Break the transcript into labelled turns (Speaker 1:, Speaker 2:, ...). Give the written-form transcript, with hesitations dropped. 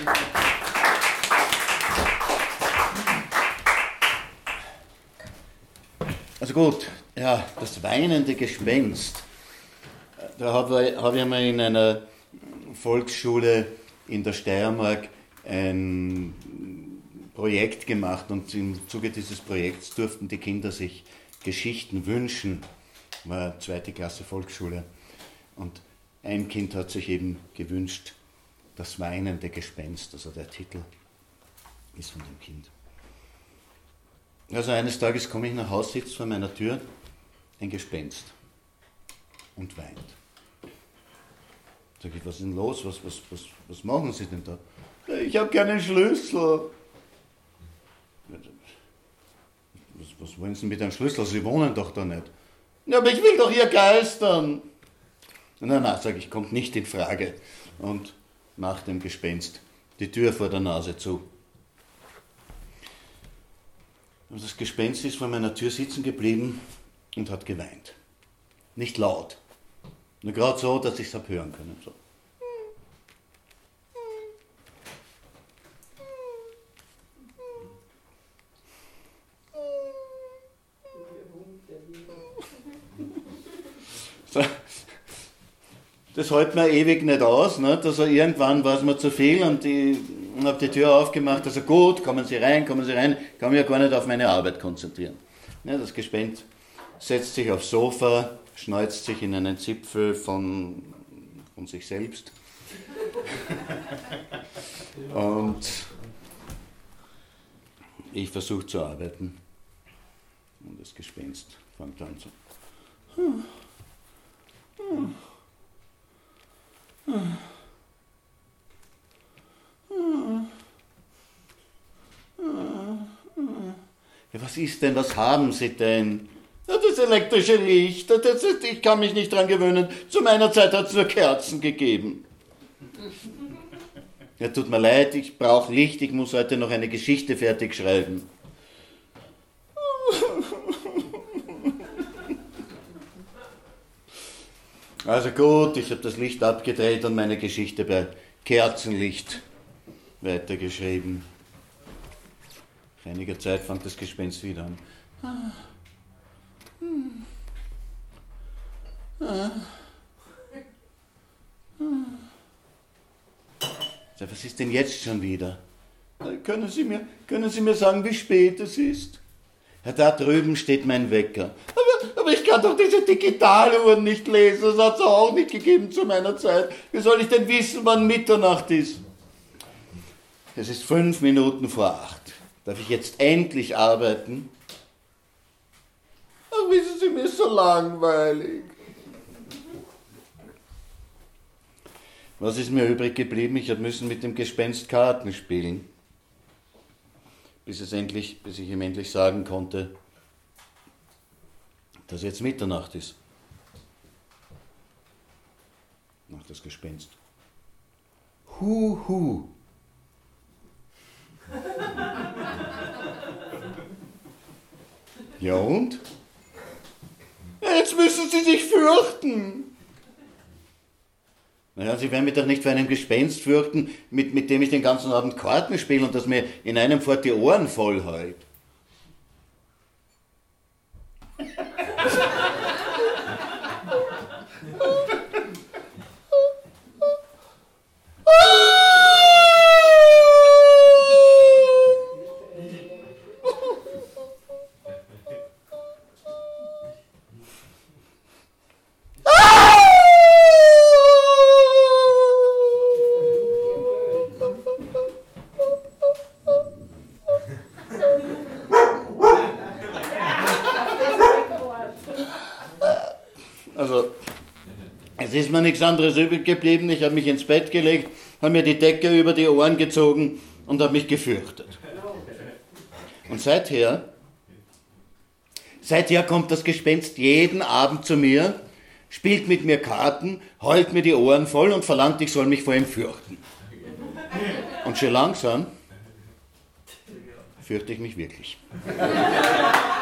Speaker 1: Also gut, ja, das weinende Gespenst. Da habe ich einmal in einer Volksschule in der Steiermark ein Projekt gemacht und im Zuge dieses Projekts durften die Kinder sich Geschichten wünschen. War 2. Klasse Volksschule. Und ein Kind hat sich eben gewünscht, das weinende Gespenst, also der Titel ist von dem Kind. Also eines Tages komme ich nach Hause, sitzt vor meiner Tür ein Gespenst und weint. Sag ich, was ist denn los? Was machen Sie denn da? Ich habe keinen Schlüssel. Was wollen Sie mit einem Schlüssel? Sie wohnen doch da nicht. Ja, aber ich will doch hier geistern. Na, sag ich, kommt nicht in Frage. Und mach dem Gespenst die Tür vor der Nase zu. Und das Gespenst ist vor meiner Tür sitzen geblieben und hat geweint. Nicht laut. Nur gerade so, dass ich es habe hören können. So. So. Das hält mir ewig nicht aus, ne? Also irgendwann war es mir zu viel und ich habe die Tür aufgemacht, also gut, kommen Sie rein, kann mich ja gar nicht auf meine Arbeit konzentrieren. Ja, das Gespenst setzt sich aufs Sofa, schneuzt sich in einen Zipfel von sich selbst und ich versuche zu arbeiten und das Gespenst fängt an so. Ja, was ist denn, was haben Sie denn? Ja, das elektrische Licht, ich kann mich nicht dran gewöhnen. Zu meiner Zeit hat es nur Kerzen gegeben. Ja, tut mir leid, ich brauche Licht, ich muss heute noch eine Geschichte fertig schreiben. Also gut, ich habe das Licht abgedreht und meine Geschichte bei Kerzenlicht weitergeschrieben. Nach einiger Zeit fängt das Gespenst wieder an. Was ist denn jetzt schon wieder? Können Sie mir sagen, wie spät es ist? Ja, da drüben steht mein Wecker. Aber ich kann doch diese Digitaluhren nicht lesen, das hat es auch nicht gegeben zu meiner Zeit. Wie soll ich denn wissen, wann Mitternacht ist? Es ist 5 Minuten vor 8. Darf ich jetzt endlich arbeiten? Ach, wissen Sie, mir ist so langweilig. Was ist mir übrig geblieben? Ich musste mit dem Gespenst Karten spielen. Bis ich ihm endlich sagen konnte, dass jetzt Mitternacht ist. Macht das Gespenst. Hu. Ja und? Jetzt müssen Sie sich fürchten. Naja, Sie werden mich doch nicht für einen Gespenst fürchten, mit dem ich den ganzen Abend Karten spiele und das mir in einem fort die Ohren voll heult. Es ist mir nichts anderes übrig geblieben. Ich habe mich ins Bett gelegt, habe mir die Decke über die Ohren gezogen und habe mich gefürchtet. Und seither kommt das Gespenst jeden Abend zu mir, spielt mit mir Karten, heult mir die Ohren voll und verlangt, ich soll mich vor ihm fürchten. Und schon langsam fürchte ich mich wirklich.